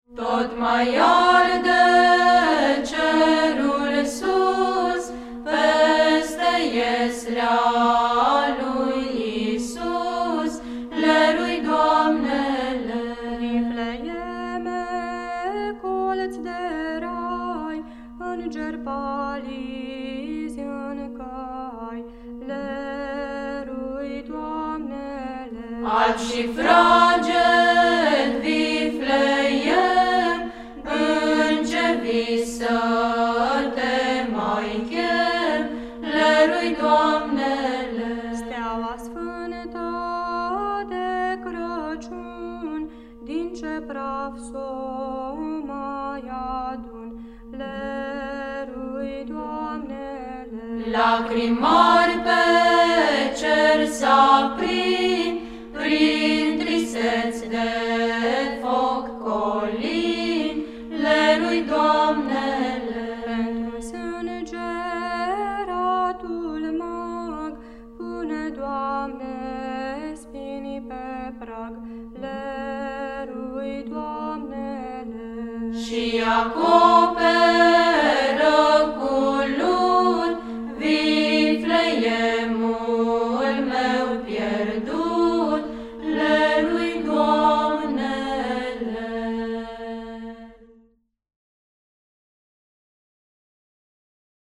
Tot mai arde cerul sus, peste ieslea lui Iisus, lerui Doamnele. Vifleieme, colț de rai, îngeri palizi în cai, lerui Doamnele. Alb și fraged Vifleiem, înger vii să te mai chem, lerui Doamnele. Steaua sfântă de Crăciun, din ce praf s-o mai adun, lerui Doamnele. Lacrimi mari pe cer s-aprind, prin tristeți de foc colind, lerui Doamnele. Pentru sângeratul mag, pune, Doamne, spinii pe prag, lerui Doamnele. Și acum